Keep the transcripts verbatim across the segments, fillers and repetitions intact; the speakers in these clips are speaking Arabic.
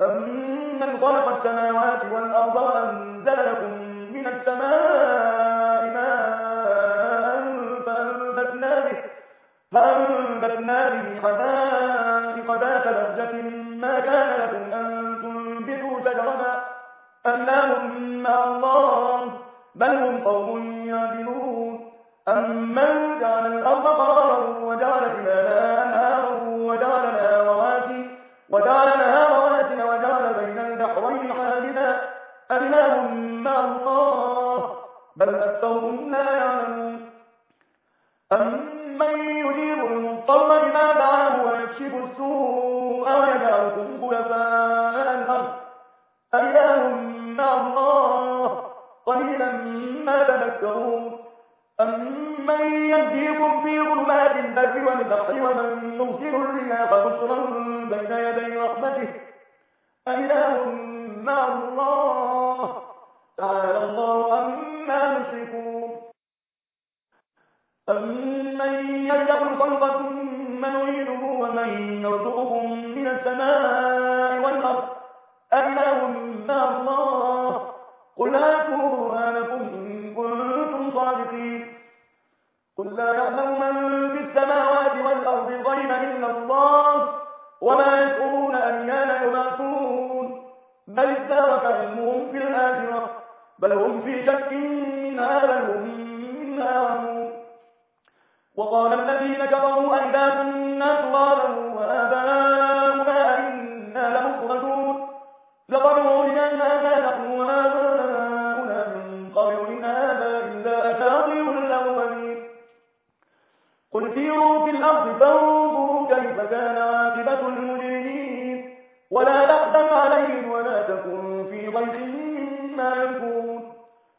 أَمَّنْ خَلَقَ السَّمَاوَاتِ وَالْأَرْضَ وَأَنزَلَ لَكُم مِّنَ السَّمَاءِ مَاءً فَأَنبَتْنَا بِهِ فأنبتنا به حدائق ذات بهجة ما كان لكم أن تنبتوا شجرها أإله مع الله بل هم قوم يعدلون أمن جعل الأرض قرارا وجعل خلالها أنهارا وجعل لها رواسي وجعل لها رواسي وجعل بين البحرين حاجزا أإله مع الله بل أكثرهم لا يعلمون أمن يجيب المضطر إذا دعاه ويكشف السوء ويجعلكم خلفاء الأرض أإله مع الله قليلا ما تذكرون أمن يهديكم في ظلمات البر والبحر ومن يرسل الرياح بشرا بين يدي رحمته أإله مع الله تعالى الله عما يشركون أَمَّن يَبْدَأُ الْخَلْقَ ثُمَّ يُعِيدُهُ وَمَن يَرْزُقُكم مِّنَ السَّمَاءِ وَالْأَرْضِ أَإِلَٰهٌ مَّعَ اللَّهِ قُلْ هَاتُوا بُرْهَانَكُمْ إِن كُنتُمْ صَادِقِينَ قُل لَّا يَعْلَمُ مَن فِي السَّمَاوَاتِ وَالْأَرْضِ الْغَيْبَ إِلَّا اللَّهُ وَمَا يَشْعُرُونَ أَيَّانَ يُبْعَثُونَ بَلِ ادَّارَكَ عِلْمُهُمْ فِي الْآخِرَةِ بَلْ هُمْ فِي شَكٍّ مِّنْهَا بَلْ هُم مِّنْهَا عَمُونَ وقال الذين كفروا أئذا كنا ترابا وآباؤنا أئنا لمخرجون لقد وعدنا هذا نحن وآباؤنا من قبل إن هذا إلا أساطير الأولين قل سيروا في الأرض فانظروا كيف كان عاقبة المجرمين ولا تحزن عليهم ولا تكن في ضيق مما يمكرون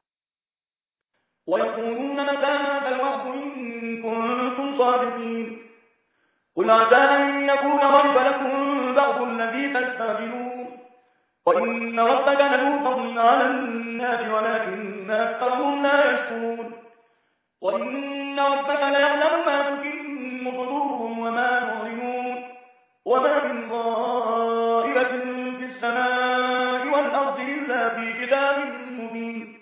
ويقولون متى هذا الوعد إن كنتم صادقين قل عسى أن يكون غيب لكم بعض الذي تستعجلون وإن ربك لذو فضل على الناس ولكن أكثرهم لا يشكرون وإن ربك ليعلم ما تكن صدورهم وما يعلنون وما من غائبة في السماء والأرض إلا في كتاب مبين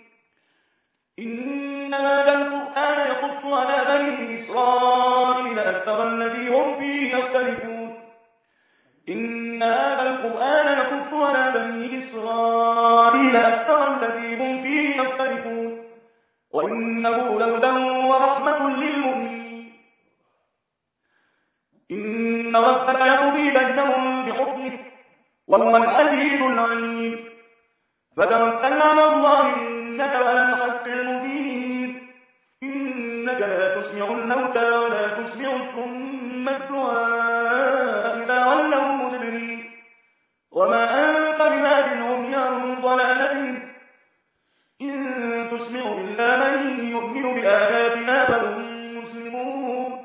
إن هذا القرآن يقص على بني إسرائيل أكثر الذي هم فيه يختلفون إن هذا القرآن يقص على بني إسرائيل أكثر الذي هم فيه يختلفون وإنه لهدى ورحمة للمؤمنين إن ربك يقضي بينهم بحكمه وهو العزيز العليم فتوكل على الله إنك على الحق المبين إنك لا تسمع الموتى ولا تسمع الصم الدعاء إذا ولوا مدبرين وما أنت بهاد العمي عن ضلالتهم إن تسمع إلا من يؤمن بآياتنا فهم مسلمون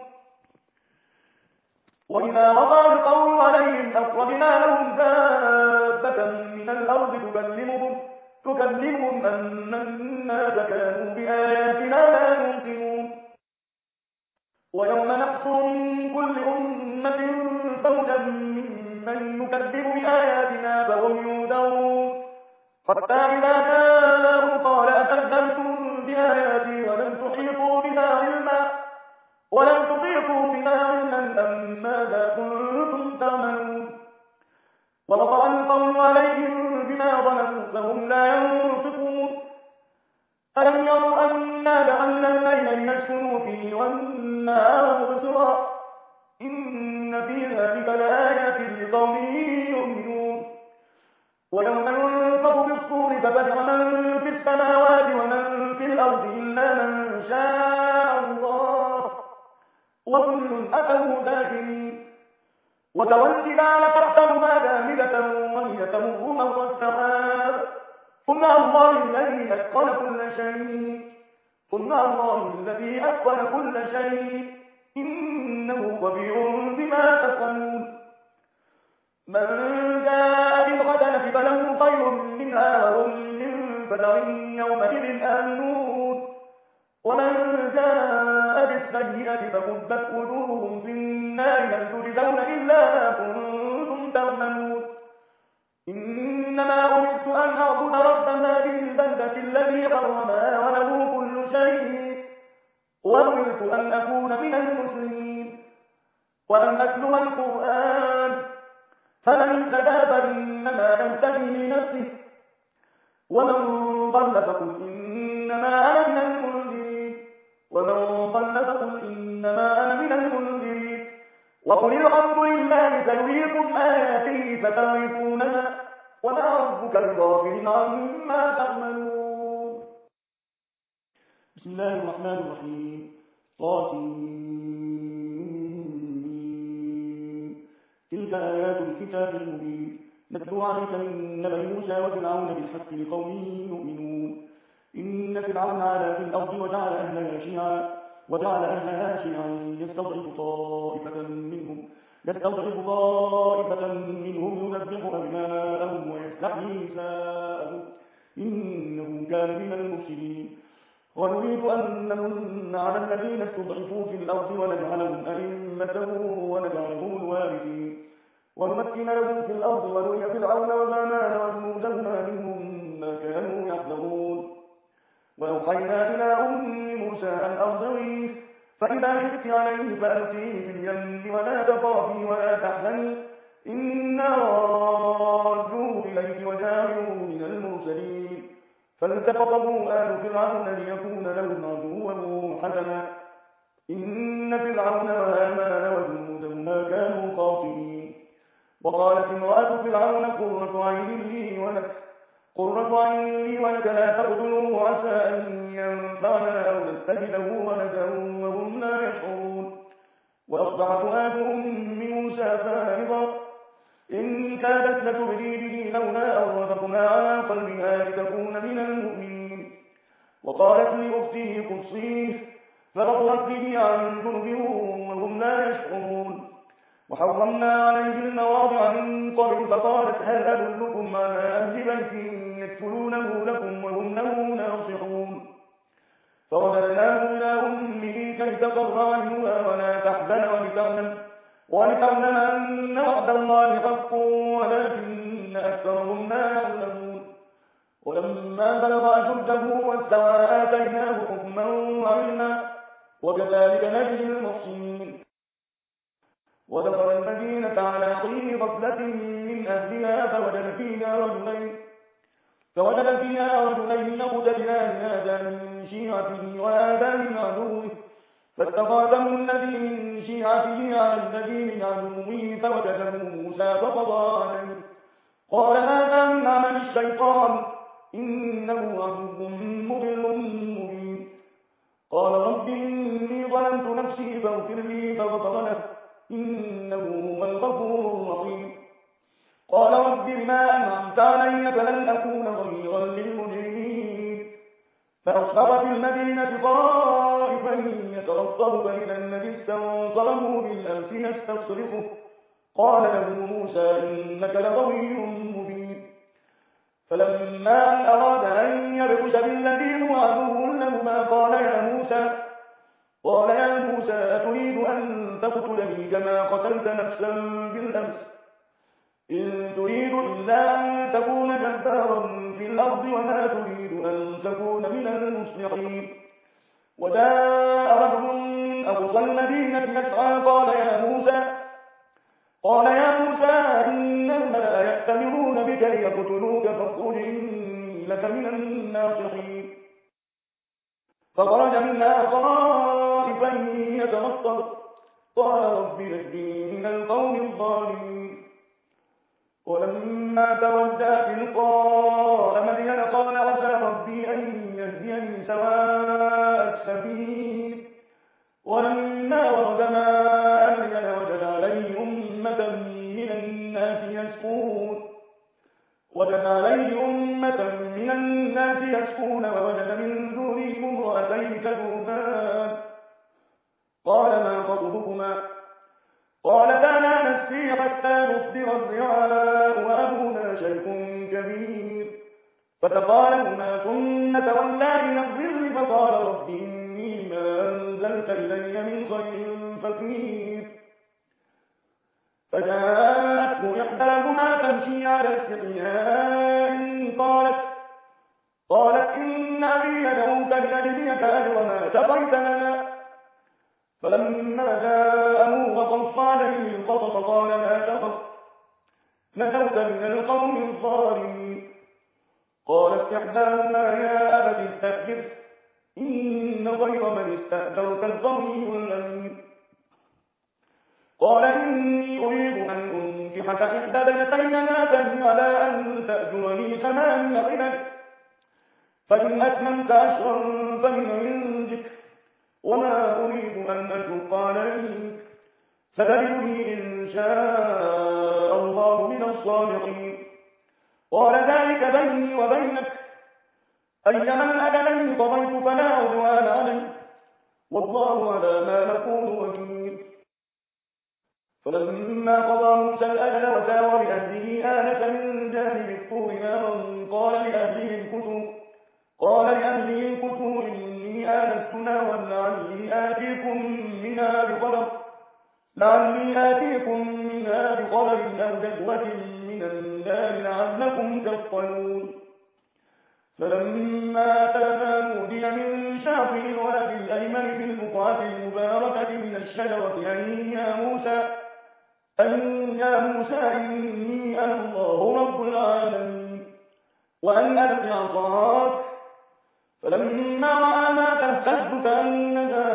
وإذا وقع القول عليهم أخرجنا لهم دابة من الأرض تكلمهم تكلمهم أن الناس كانوا بآياتنا لا يوقنون ويوم نحصر من كل أمة فوجا ممن يكذب بآياتنا فهم يوزعون حتى إذا جاءوا قال أكذبتم بآياتي ولم تحيطوا بها علما ولم تحيطوا بها علما أم ماذا كنتم تعملون ووقع القول عليهم بما ظلموا فهم لا ينطقون ألم يروا أنا جعلنا الليل ليسكنوا فيه والنهار مبصرا إن في ذلك لآيات لقوم يؤمنون ويوم ينفخ في الصور ففزع من في السماوات ومن في الأرض إلا من شاء الله وكل أتوا داخلين وترى الجبال تحسبها جامدة وهي تمر مر السحاب قل الله الذي أتقن كل شيء قل الله الذي أتقن كل شيء إنه خبير بما تفعلون من جاء بالحسنة فله خير منها وهم من فزع يومئذ آمنون ومن جاء بالسيئة فكبت وجوههم في النار هل تجزون إلا ما كنتم تعملون إنما أمرت أن أعبد رب هذه البلدة الذي حرمها وله كل شيء وأمرت أن أكون من المسلمين وأن أتلو القرآن فمن اهتدى فإنما يهتدي لنفسه ومن ضل فقل إنما أنا من المنذرين ومن ضل فقل إنما أنا من المنذرين وقل الحمد لله سيريكم آياته فتعرفونها وما ربك بغافل عما تعملون. بسم الله الرحمن الرحيم. طاسين. تلك آيات الكتاب المبين نتلو عليك من نبأ موسى وفرعون بالحق لقوم يؤمنون. إن فرعون علا في الأرض وجعل أهلها شيعا وجعل أهلها شيعا يستضعف طائفة منهم يستضعف طائفة منهم يذبح أبناءهم ويستحيي نساءهم إنه كان من المفسدين. ونريد أن نمن على الذين استضعفوا في الأرض ونجعلهم أئمة ونجعلهم الوارثين ونمكن لهم في الأرض ونري فرعون وهامان وجنودهما منهم ما كانوا يحذرون. وأوحينا إلى أم موسى أن أرضعيه فإذا خفت عليه فألقيه في اليم ولا تخافي ولا تحزني إنا رادوه إليك وجاعلوه من المرسلين. فالتقطه آل فرعون ليكون لهم عدوا حسنا إن فرعون وهامان وجنودهما كانوا خاطئين. وقالت امرأة فرعون قرة عين لي ولك قرة عين لي ولك لا تقتلوه عسى أن ينفعنا أو نتخذه ولدا وهم لا يشعرون. وأصبح فؤاد أم موسى فارغا إن كادت لتبدي به لولا أن ربطنا على قلبها لتكون من المؤمنين. وقالت لأخته قصيه فبصرت به عن جنب وهم لا يشعرون. وحرمنا عليه المواضع من قبل فقالت هل أدلكم على أهل بيت يكفلونه لكم وهم له ناصحون. فرددناه إلى أمه كي تقر عينها ولا تحزن ولتعلم ولتعلم أن وعد الله حق ولكن أكثرهم لا يعلمون. ولما بلغ أشده واستوى آتيناه حكما وعلما وكذلك نجزي المحسنين. ودخل المدينة على حين غفلة من أهلها فوجد فيها رجلين فوجد فيها رجلين يقتتلان هذا من شيعته وهذا من عدوه فاستغاثه الذي من شيعته على الذي من عدوه فوجده موسى فقضى عليه قال هذا من عمل الشيطان إنه عدو مضل مبين. قال رب إني ظلمت نفسي فاغفر لي فغفر له إنه هو الغفور الرحيم. قال رب بما أنعمت علي فلن أكون ظهيرا للمجرمين. فأصبح في المدينة طائفا يترقب بين الذي استنصره بالأمس يستصرخه قال له موسى إنك لغوي مبين. فلما أن أراد أن يبطش بالذي هو عدو لهما قال يا موسى قال يا موسى أتريد أن تقتلني كما قتلت نفسا بالأمس إن تريد إلا أن تكون جبارا في الأرض وما تريد أن تكون من المصلحين. وجاء رجل أقصى المدينة يسعى قال يا موسى قال يا موسى إن الملأ يأتمرون بك ليقتلوك فاخرج إني لك من الناصحين. فخرج منها خائفا يترقب قال رب نجني من القوم الظالمين. ولما توجه تلقاء مدين قال عسى ربي أن يهديني سواء السبيل. ولما ورد ماء مدين وجد عليه أمة من الناس يسقون وجد عليه أمة من الناس يسقون ووجد من دونهم امرأتين تذودان قال ما خطبكما قالتا لا نسقي حتى نصدر الرعاء وأبونا شيخ كبير. فسقى لهما ثم تولى إلى الظل فقال رب إني ما أنزلت إلي من خير فقير. فجاءته إحداهما تمشي على استحياء قالت قالت إن أبي يدعوك لنجزيك أجر ما سقيت لنا. فلما جاءه وقص عليه القصص قال لا تخف نجوت من القوم الظالمين. قالت إحداهما يا أبت استأجر إن خير من استأجرت القوي الأمين. قال إني أريد أن أنكحك إحدى بنتين هاتين على أن تأجرني ثماني حجج فإن أتممت عشرا فمن عندك وما أريد أن أشق عليك ستجدني إن شاء الله من الصالحين. قال ذلك بيني وبينك أيما الأجلين قضيت فلا عدوان علي والله على ما نقول وكيل. فلما قضى موسى الأجل وسار بأهله آنس من جانب الطور نارا قال لأهله امكثوا قال لأهله امكثوا إني آنست نارا لعلي آتيكم منها بخبر لعلي آتيكم منها بخبر أو جذوة من النار لعلكم تصطلون. فلما أتاها نودي من شاطئ الوادي الأيمن في البقعة المباركة من الشجرة أن يا موسى أن يا موسى إني أنا الله رب العالمين وأن ألق عصاك. فلما رأى ما تهتز كأنها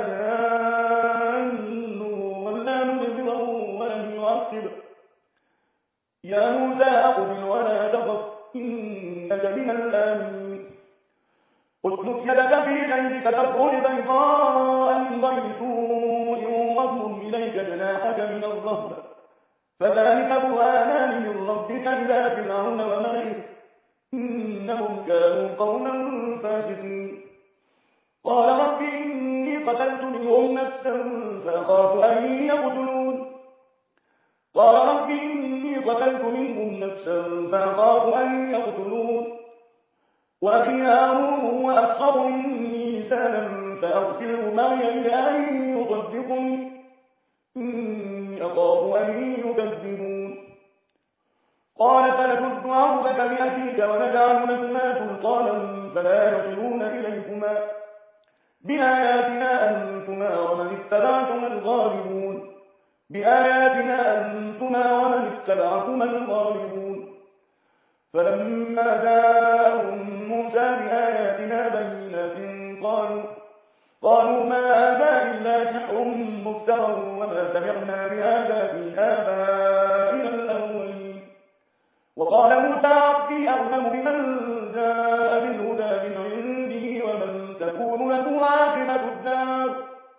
جان ولا مدبرا ولم يعقب يا موسى أقبل ولا تخف إنك من الآمنين. اسلك يدك في جيبك تخرج بيضاء من غير سوء واضم إليك جناحك من الرهبة فذلك برهانان من ربك إلى فرعون وملئه إنهم كانوا قوما فاسقين. قال رب إني قتلت منهم نفسا فأخاف أن يقتلون قال رب إني قتلت منهم نفسا فأخاف أن يقتلون وأخي هارون هو أفصح مني لسانا فأرسله معي إلى أن يصدقني إني أخاف أن يكذبون. قال سنشد عضدك بأخيك ونجعل لكما سلطانا فلا يصلون إليكما بآياتنا أنتما ومن اتبعكما الغالبون بآياتنا أنتما ومن اتبعكما الغالبون. فلما جاءهم موسى بآياتنا بينات قالوا قالوا ما هذا إلا سحر مفترى وما سمعنا بهذا في آبائنا الأولين. وقال موسى ربي أعلم بمن جاء بالهدى من عنده ومن تكون له عاقبة الدار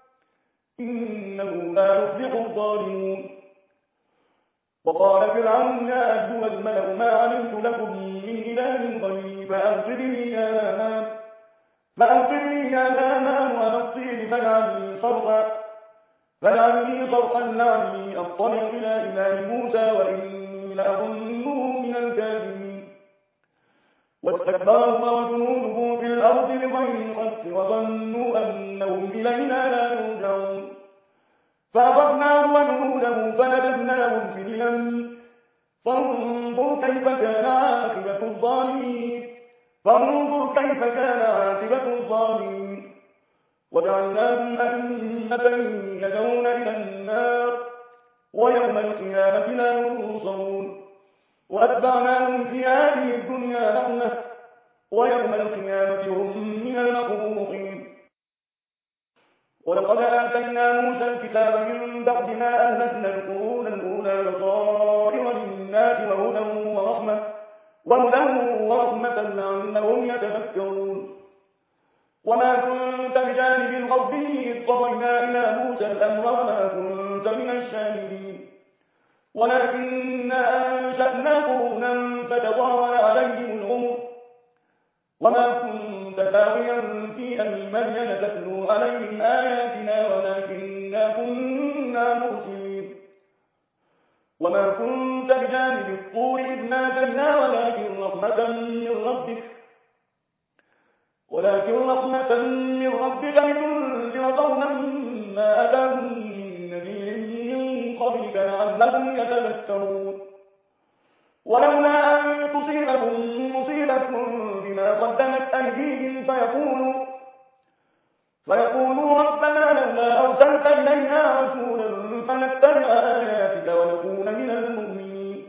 إنه لا يفلح الظالمون. وقال فرعون يا أيها الملأ ما علمت لكم من إله غيري فأرسلني يا هامان فأرسلني يا هامان على الطين فاجعلني صرحا فاجعلني صرحا لعلي أطلع إلى إله موسى وإني لأظنه من الكاذبين. واستكبر هو وجنوده في الأرض بغير الحق وظنوا أنهم إلينا لا يرجعون فأخذناه وجنوده فنبذناهم في اليم فانظر كيف كان عاقبة الظالمين فانظر كيف كان عاقبة الظالمين. وجعلناهم أئمة يدعون إلى النار ويوم القيامة لا ينصرون وأتبعناهم في هذه الدنيا لعنة ويوم القيامة هم من المقبوحين. ولقد آتينا موسى الكتاب من بعد ما أهلكنا القرون الأولى بصائر للناس وهدى ورحمة وهدى ورحمة لعلهم يتفكرون. وما كنت بجانب الغرب إذ قضينا إلى موسى الأمر وما كنت من الشاهدين ولكننا أنشأنا قرونا فتطاول عليهم العمر وما كنت ثاويا في أهل مدين تتلو عليهم آياتنا ولكننا كنا مرسلين. وما كنت بجانب الطور إذ نادينا ولكن رحمة من ربك ولكن رحمة من ربك لتنذر قوما ما أتاهم من نذير من قبلك لعلهم يتذكرون. ولولا أن تصيبهم مصيبة بما قدمت أيديهم فيقولوا, فيقولوا ربنا لولا أرسلت إلينا رسولا فنتبع آياتك ونكون من المؤمنين.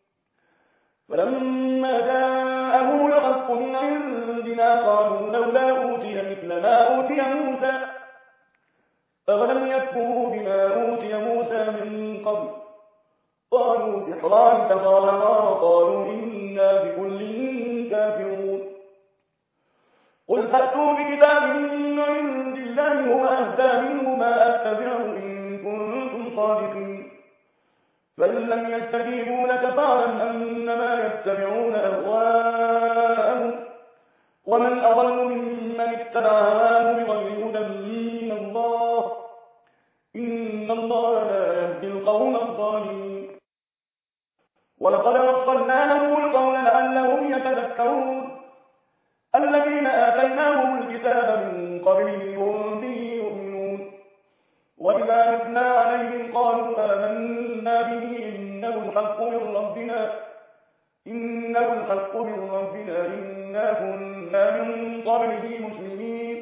فلما جاءهم الحق من عندنا قالوا لولا أوتي مثل ما أوتي موسى أولم يكفروا بما أوتي موسى من قبل قالوا سحران تظاهرا وقالوا إنا بكل كافرون. قل فأتوا بكتاب من عند الله هو أهدى منه ما أتبعه إن كنتم صادقين. فإن لم يستجيبوا لك فاعلم أنما يتبعون أهواءهم ومن أضل ممن اتبع هواه بغير هدى من الله إن الله لا يهدي القوم الظالمين. ولقد وصلنا لهم القول لعلهم يتذكرون الذين آتيناهم الكتاب من قبله هم به يؤمنون. وإذا يتلى عليهم قالوا آمنا به إنه الحق من ربنا إنه الحق من ربنا إنا كنا من قبله مسلمين.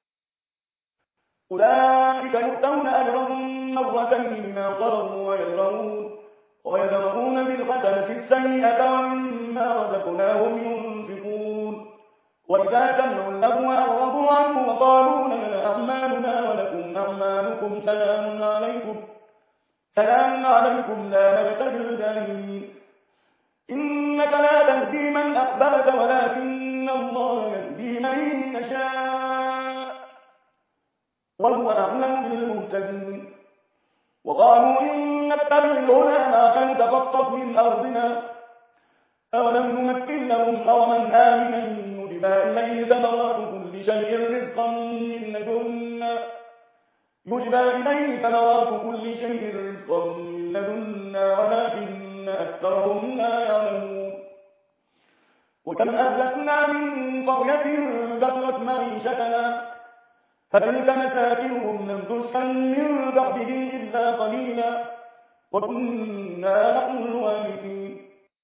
أولئك يؤتون أجرهم مرتين بما صبروا ويدرؤون ويدرؤون بالحسنة السيئة ومما رزقناهم ينفقون. وإذا سمعوا اللغو أعرضوا عنه وقالوا لنا أعمالنا ولكم أعمالكم سلام عليكم سلام عليكم لا نبتغي الجاهلين. إنك لا تهدي من أحببت ولكن الله يهدي من يشاء وهو أعلم بالمهتدين. وقالوا إن نتبع الهدى ما نتخطف من أرضنا أولم نمكن لهم حرما آمنا يجبى إليه ثمرات كل شيء رزقا من لدنا يجبى إليه ثمرات كل شيء رزقا من لدنا ولكن أكثرهم لا يعلمون. وكم أهلكنا من قرية بطرت معيشتنا فتلك مساكنهم لم تسكن من بعده إلا قليلا وكنا نحن الوارثين.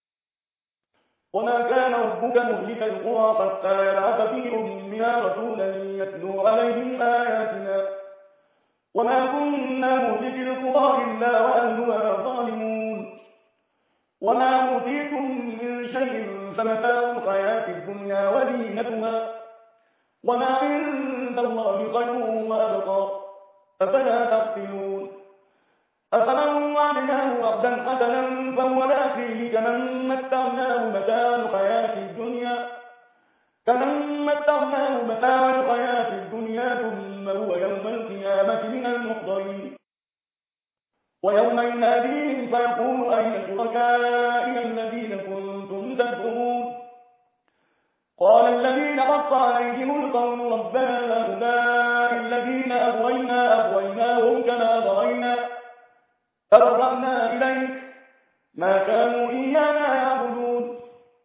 وما كان ربك مهلك القرى حتى يبعث في أمها رسولا يتلو عليهم آياتنا وما كنا مهلك القرى إلا وأهلها ظالمون. وما أوتيتم من شيء فمتاع الحياة الدنيا وزينتها وما عند الله خير وأبقى أفلا تعقلون. أفمن وعدناه وعدا حسنا فهو لاقيه كمن متعناه متاع الحياة الدنيا كمن متعناه متاع الحياة الدنيا ثم هو يوم القيامة من المحضرين. ويوم يناديهم فيقول أين شركائي الذين كنتم تدعون قال الذين حق عليهم القول ربنا هؤلاء الذين أغوينا أغويناهم كما غوينا تبرأنا إليك ما كانوا إيانا يعبدون.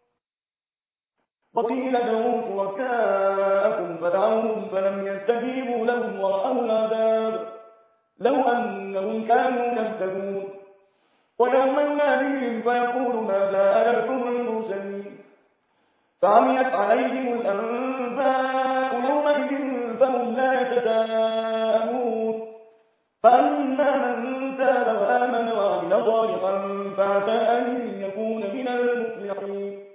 وقيل ادعوا شركاءكم فدعوهم فلم يستجيبوا لهم ورأوا العذاب لو أنهم كانوا يهتدون. ويوم يناديهم فيقول ماذا أجبتم المرسلين فعميت عليهم الأنباء يومئذ فهم لا يتساءلون. فأما من تاب وآمن وعمل صالحا فعسى أن يكون من المفلحين.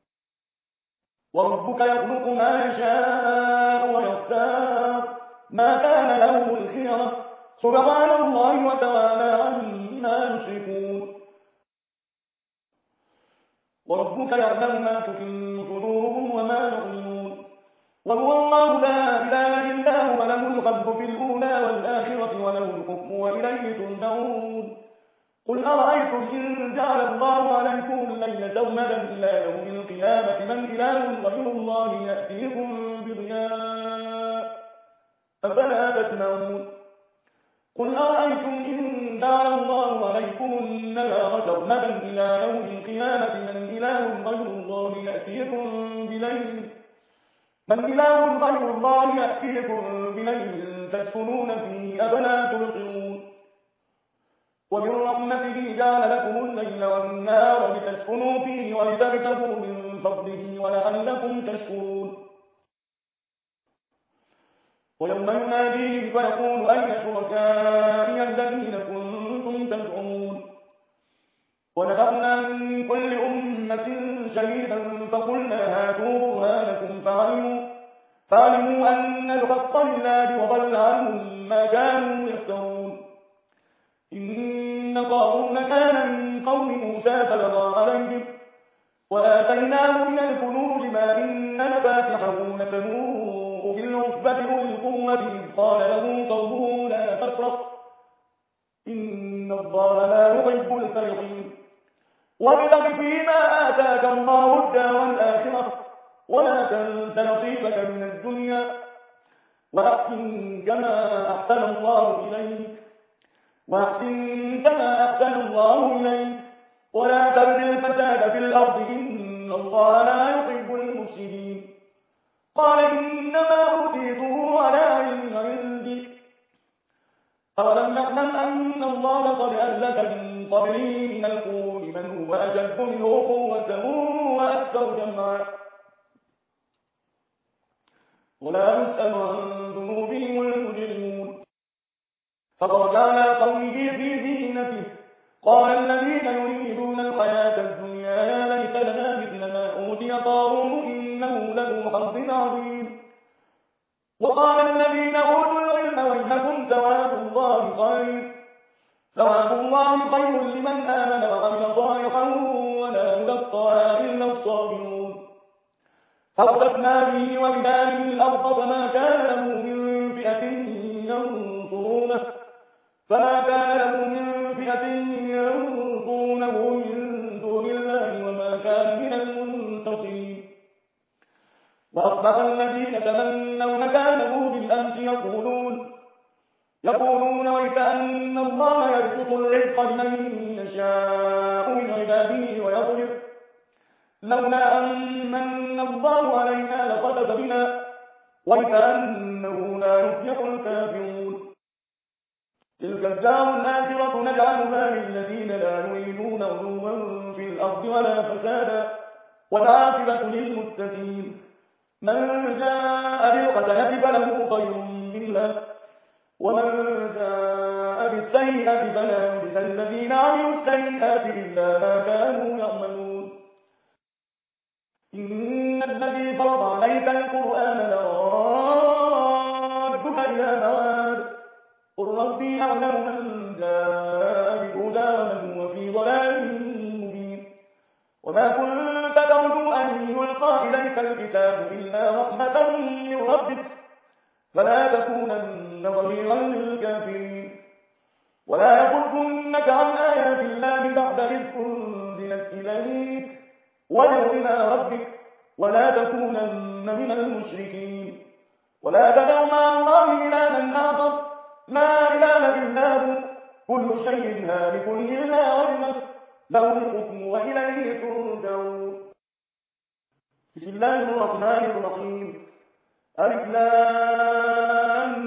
وربك يخلق ما يشاء ويختار ما كان لهم الخيرة سبحان الله وتعالى عما يشركون. وربك يعلم ما تكن صدورهم وما يعلنون وهو الله لا إله إلا هو له الخلق في الأولى والآخرة وله الحكم وإليه ترجعون. قل أرأيتم إن جعل الله عليكم الليل سرمدا إلى يوم القيامة من إله غير الله يأتيكم بضياء أفلا تسمعون. قل أرأيتم إن جعل الله عليكم النهار سرمدا إلى يوم القيامة من إله غير الله يأتيكم بليل من إله غير الله يأتيكم بليل تسكنون فيه أفلا تبصرون. ومن رحمته جعل لكم الليل والنهار لتسكنوا فيه ولتبتغوا من فضله ولعلكم تشكرون ويوم يناديهم فيقول أين شركائي الذين كنتم تزعمون ونذرنا من كل أمة شهيدا فقلنا هاتوا برهانكم فعلموا, فعلموا أن الحق لله وضل عنهم ما كانوا يفترون إن قارون كان من قوم موسى فبغى عليهم وآتيناه من الكنوز ما إن مفاتحه لتنوء بالعصبة أولي القوة إذ قال له قومه لا تفرح إن الله لا يحب الفرحين وابتغ فيما آتاك الله الدار الآخرة ولا تنس نصيبك من الدنيا وأحسن كما أحسن الله إليك وأحسن كما أحسن الله إليك ولا تبغ الفساد في الأرض إن الله لا يحب المفسدين قال إنما أوتيته على علم عندي أولم نعلم أن الله قد أهلك من قبله من القرون من هو أشد منه قوة وأكثر جمعا ولا يسأل عن ذنوبهم المجرمون فخرج على قومه في زينته قال الذين يريدون الحياة الدنيا يا ليت لنا مثل ما أوتي قارون إنه له حظ عظيم وقال الذين أوتوا العلم ويلكم ثواب الله خير ثواب الله خير لمن آمن وعمل صالحا ولا يلقاها إلا الصابرون فأخذنا به وبداره الأرض فما كان له من فئة ينصرونه فما كان له من فئة ينصرونه من دون الله وما كان من المنتصرين وأصبح الذين تمنوا مكانه بالأمس يقولون يقولون ويكأن الله يبسط الرزق لمن يشاء من عباده ويصرف لولا أن من الله علينا لخسف بنا ويكأنه لا يفلح الكافرون تلك الدار الآخرة نجعلها للذين لا يريدون علوا في الأرض ولا فسادا والعاقبة للمتقين من جاء بالحسنة فله خير منها ومن جاء بالسيئة فلا يجزى الذين عملوا السيئات إلا ما كانوا يعملون إن الذي فرض عليك القرآن لرادك إلى مواد قل ربي أعلم من جاء بالهدى ومن هو في ضلال مبين وما كنت ترجو أن يلقى إليك الكتاب إلا رحمة من ربك فلا تكونن ظهيرا للكافرين ولا يصدنك عن آيات الله بعد إذ أنزلت إليك وادع إلى ربك ولا تكونن من المشركين ولا تدع مع الله إلها آخر لا إله إلا هو كل شيء هالك إلا وجهه له الحكم وإليه ترجعون بسم الله الرحمن الرحيم ألف لام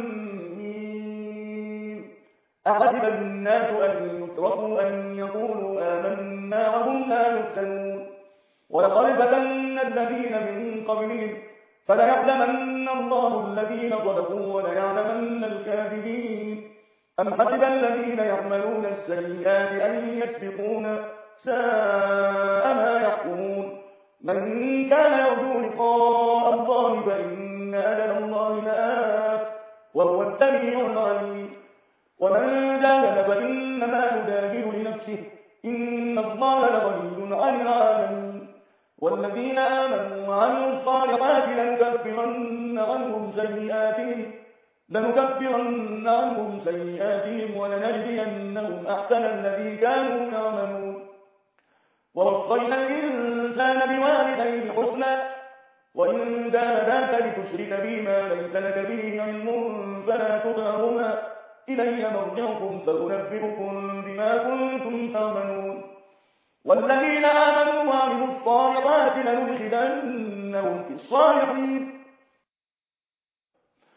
ميم أحسب الناس أن يتركوا أن يقولوا آمنا وهم لا يفتنون ولقد فتنا الذين من قبلهم فليعلمن الله الذين صدقوا وليعلمن الكاذبين أم حسب الذين يعملون السيئات أن يسبقون ساء ما يحكمون من كان يرجو لقاء الله فإن أجل الله لآت وهو السميع العليم ومن جاهد فإنما يجاهد لنفسه إن الله لغني عن العالمين والذين آمنوا وعملوا الصالحات لنكفرن عنهم سيئاتهم لنكفرن عنهم سيئاتهم ولنجزينهم أحسن الذي كانوا يعملون ووصينا الإنسان بوالديه حسنا وإن جاهداك لتشرك بي ما ليس لك به علم فلا تطعهما إلي مرجعكم فأنبئكم بما كنتم تعملون والذين آمنوا وعملوا الصالحات لندخلنهم في الصالحين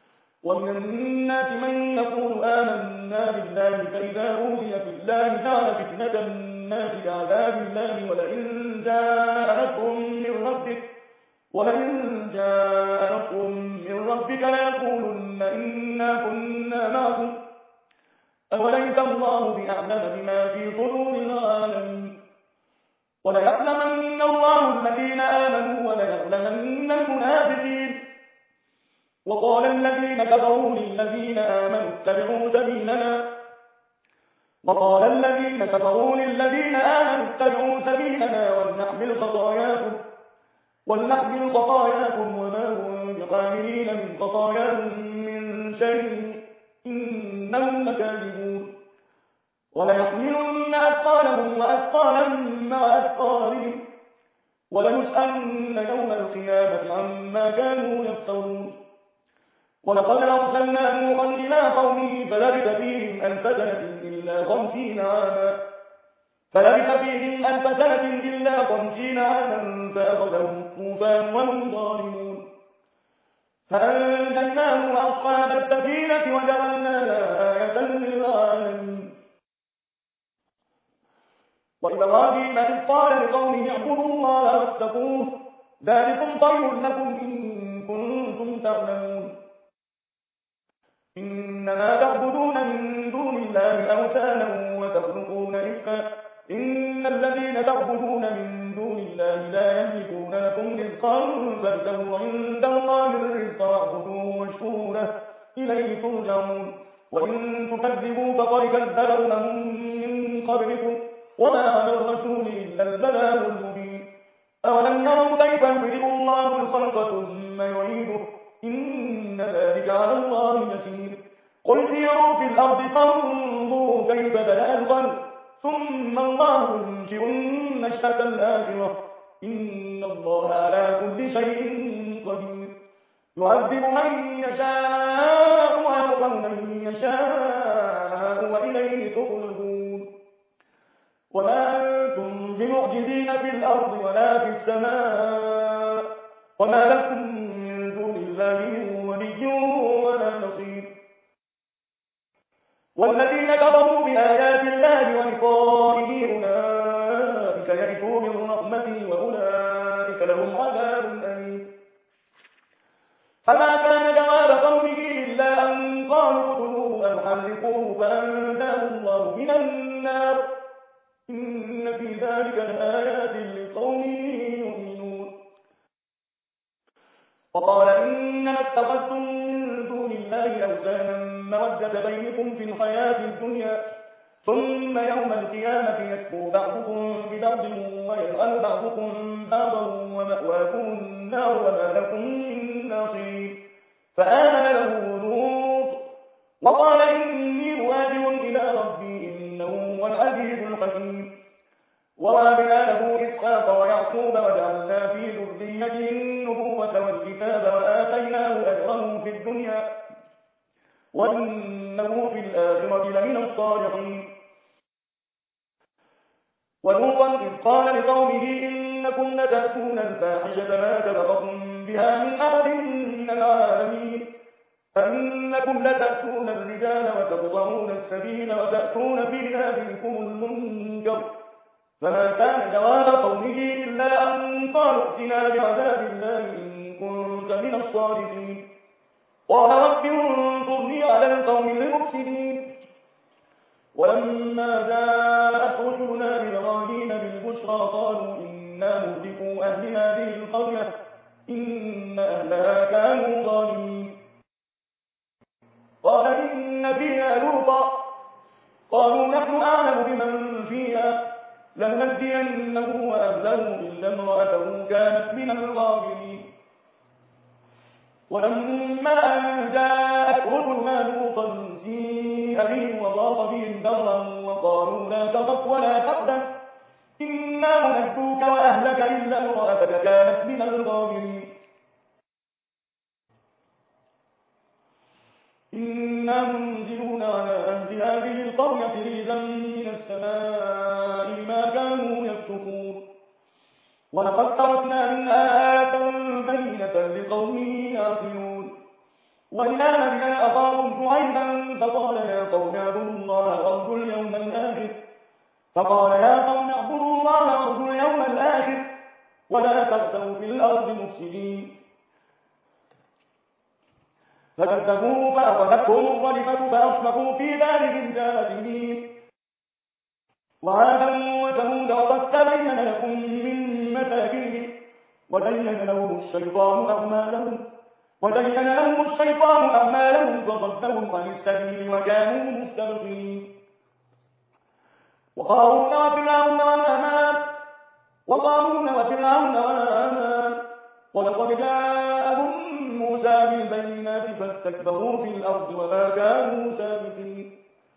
ومن الناس من يقول آمنا بالله فإذا أوذي في الله جعل فتنة الناس كعذاب الله ولئن جاء نصر من ربك ولئن جاء نصر من ربك ليقولن إنا كنا معكم أوليس الله بأعلم بما في صدور العالمين وليعلمن الله الذين آمنوا وليعلمن المنافقين وقال الذين كفروا للذين آمنوا اتبعوا سبيلنا وقال الذين كفروا للذين آمنوا اتبعوا سبيلنا ولنحمل خطاياكم ولنحمل خطاياكم وما هم بحاملين من خطاياهم من شيء إنهم لكاذبون وليحملن أثقالهم وأثقالا مع أثقالهم وليسألن يوم القيامة عما كانوا يفترون ولقد أرسلنا نوحا إلى قومه فلبث فيهم ألف سنة إلا خمسين عاما فلبث فيهم ألف سنة إلا خمسين عاما فأخذهم الطوفان وهم ظالمون فأنجيناه وأصحاب السفينة وجعلناها آية للعالمين وإبراهيم إذ قال لقومه اعبدوا الله واتقوه ذلكم خير لكم إن كنتم تعلمون إنما تعبدون من دون الله أوثانا وتخلقون إفكا إن الذين تعبدون من دون الله لا يملكون لكم رزقا فابتغوا عند الله الرزق واعبدوه واشكروا له إليه ترجعون وإن تكذبوا فقد كذب أمم من قبلكم وما على الرسول إلا البلاغ المبين أولم يروا كيف يبدئ الله الخلق ثم يعيده إن ذلك على الله يسير قل سيروا في الأرض فانظروا كيف بدأ الخلق ثم الله ينشئ النشأة الآخرة إن الله على كل شيء قدير يعذب من يشاء ويرحم من يشاء وإليه تخلدون وما أنتم بمعجزين في الأرض ولا في السماء وما لكم من دون الله من ولي ولا نصير والذين كفروا بآيات الله ولقائه أولئك يئسوا من رحمته وأولئك لهم عذاب أليم فما كان جواب قومه إلا أن قالوا اقتلوه أو حرقوه فأنجاه الله من النار إن في ذلك لآيات لقوم يؤمنون وقال إنما اتخذتم من دون الله أوثانا مودة بينكم في الحياة الدنيا ثم يوم القيامة يكفر بعضكم ببعض ويلعن بعضكم بعضا ومأواكم النار وما لكم من ناصرين فآمن له لوط وقال إني مهاجر إلى ربي إنه هو العزيز الحكيم ووهبنا له إسحاق ويعقوب وجعلنا في ذريته النبوة والكتاب وآتيناه أجره في الدنيا وإنه في الآخرة لمن الصالحين ولوطا إذ قال لقومه إنكم لتأتون الفاحشة ما سبقكم بها من أحد من العالمين أنكم لتأتون الرجال وتقطعون السبيل وتأتون في ناديكم المنكر فما كان جواب قومه إلا أن قالوا ائتنا بعذاب الله إن كنت من الصادقين قال رب انصرني على القوم المفسدين ولما جاءت رسلنا إبراهيم بالبشرى قالوا إنا مهلكو أهل هذه القرية إن أهلها كانوا ظالمين قال إن فيها لوطا قالوا نحن أعلم بمن فيها لننجينه وأهله إلا امرأته كانت من الغابرين ولما أن جاءت رسلنا لوطا سيء بهم وضاق بهم ذرا وقالوا لا تخف ولا تحزن إنا منجوك وأهلك إلا امرأتك كانت من الغابرين إنا منزلون على أهل هذه القرية رجزا من السماء ما كانوا يفسقون ولقد تركنا منها آية بينة لقوم يعقلون وإلى مدين أخاهم شعيبا فقال يا قوم اعبدوا الله وارجوا اليوم الآخر فقال يا قوم اعبدوا الله وارجوا اليوم الآخر ولا تغتوا في الأرض مفسدين فكذبوه فأخذتهم الصيحة فأصبحوا في دارهم جاثمين وعادا وثمود وقد تبين لكم من مساكنهم وزين لهم الشيطان أعمالهم وزين لهم الشيطان أعمالهم فصدهم عن السبيل وكانوا مستبصرين وقارون وفرعون وهامان وقارون وفرعون وهامان ولقد جاءهم موسى بالبينات فاستكبروا في الأرض وما كانوا سابقين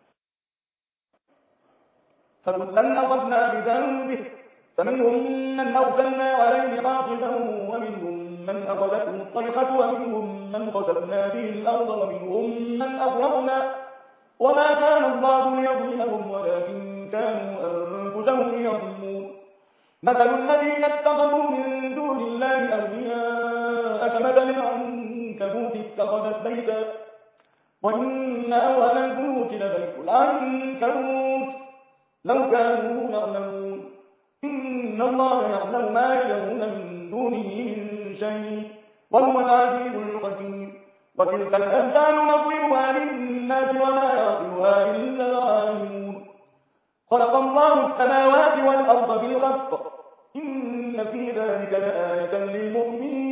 فكلا أخذنا بذنبه فمنهم من أرسلنا عليه حاصبا ومنهم من أخذته الصيحة ومنهم من خسفنا به الأرض ومنهم من أغرقنا وما كان الله ليظلمهم ولكن كانوا أنفسهم يظلمون مثل الذين اتخذوا من دون الله أولياء كمثل العنكبوت اتخذت بيتا وإن أول البيوت لبيت العنكبوت لو كانوا يعلمون إن الله يعلم ما يدعون من دونه من شيء وهو العزيز الحكيم وتلك الأمثال نضربها للناس وما يعقلها إلا العالمون خلق الله السماوات والأرض بالحق إن في ذلك لآية للمؤمنين